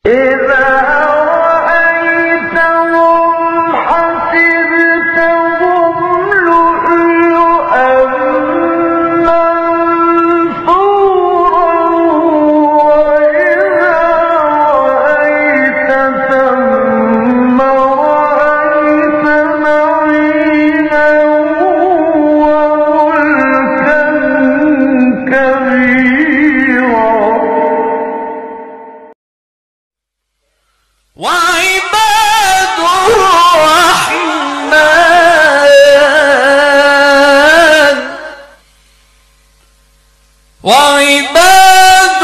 وعباد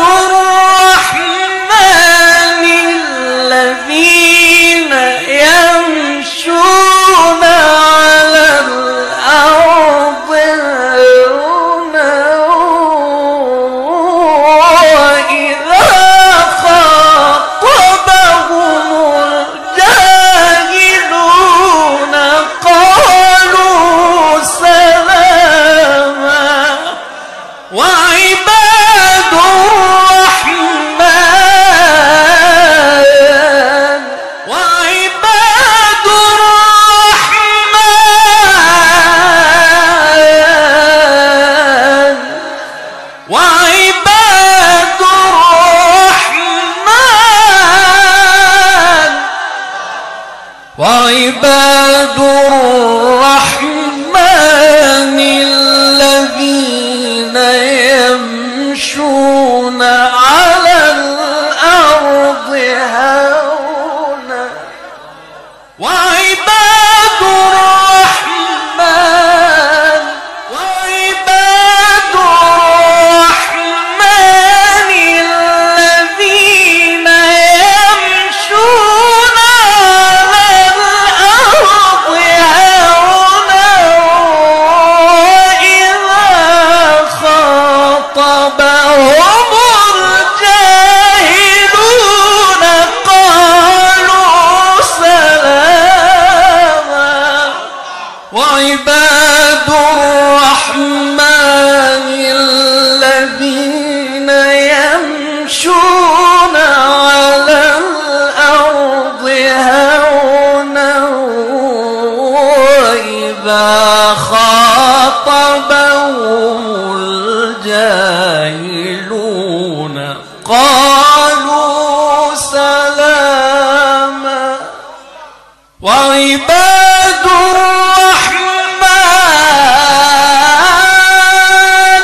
الرحمن الذين يمشون على الأرض هونا وإذا خاطبهم الجاهلون قالوا سلاما. وعباد الرحمن وعباد الرحمن الذين يمشون على الأرض هونا. وعباد الرحمن الذين يمشون على الأرض هونا وإذا خاطبهم الجاهلون قالوا سلاما. وعباد الرحمن الذين يمشون على الأرض هونا وإذا خاطبهم الجاهلون قالوا سلاما. وعباد الرحمن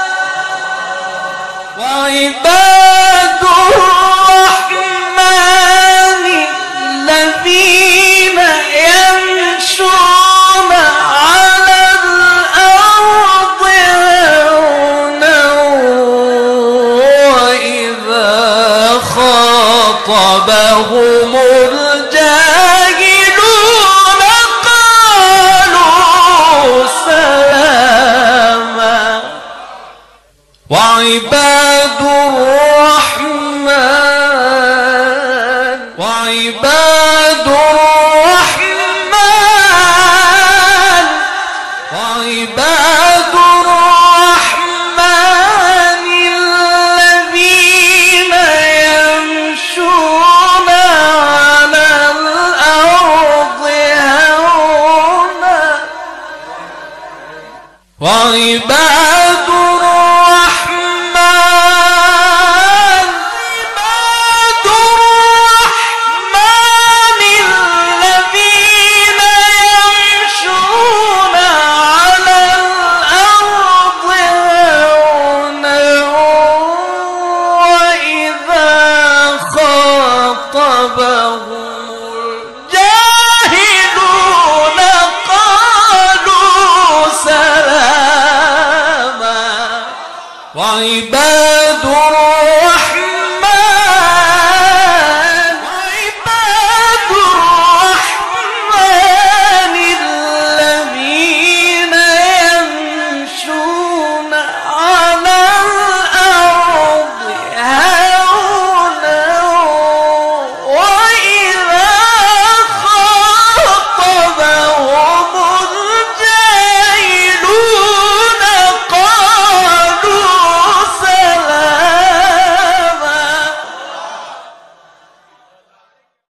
الذين يمشون على الأرض هونا وإذا خاطبهم الجاهلون قالوا سلاما. وعباد الرحمن الذين يمشون على الأرض هونا. وعباد الرحمن الذين يمشون على الأرض هونا وإذا خاطبهم الجاهلون قالوا سلاما. وعباد